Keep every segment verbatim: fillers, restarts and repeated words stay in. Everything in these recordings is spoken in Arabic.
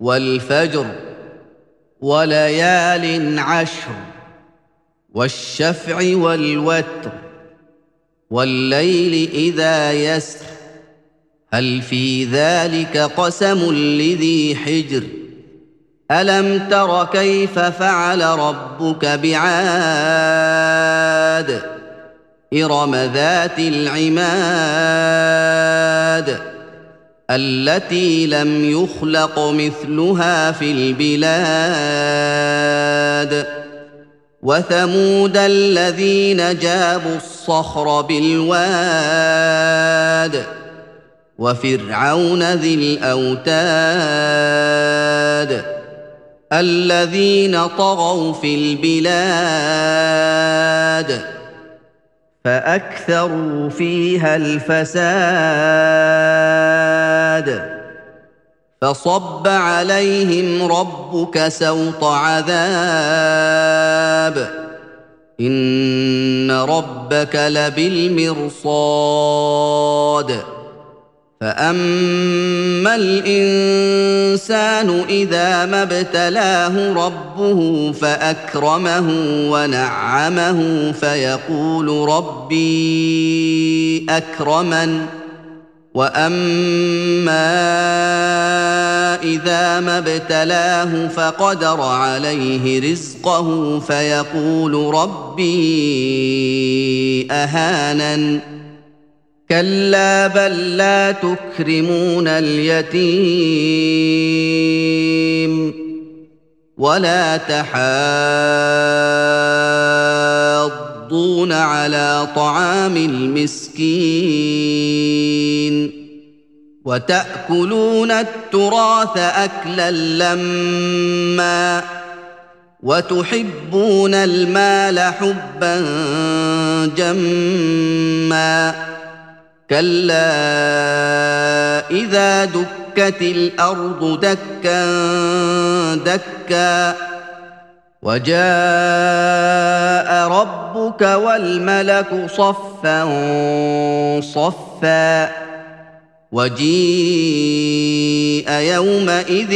والفجر وليال عشر والشفع والوتر والليل إذا يسر هل في ذلك قسم لذي حجر ألم تر كيف فعل ربك بعاد إرم ذات العماد التي لم يخلق مثلها في البلاد وثمود الذين جابوا الصخر بالواد وفرعون ذي الأوتاد الذين طغوا في البلاد فأكثروا فيها الفساد فصب عليهم ربك سوط عذاب إن ربك لبالمرصاد فأما الإنسان إذا ما ابتلاه ربه فأكرمه ونعمه فيقول ربي أكرمن وأما إذا ما ابتلاه فقدر عليه رزقه فيقول ربي أهانن كلا بل لا تكرمون اليتيم ولا تحاضون على طعام المسكين وتأكلون التراث أكلا لما وتحبون المال حبا جما كلا إذا دكت الأرض دكا دكا وجاء ربك والملك صفا صفا وجيء يومئذ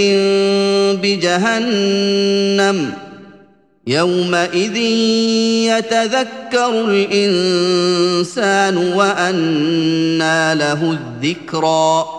بجهنم يومئذ يتذكر الإنسان وأنى له الذكرى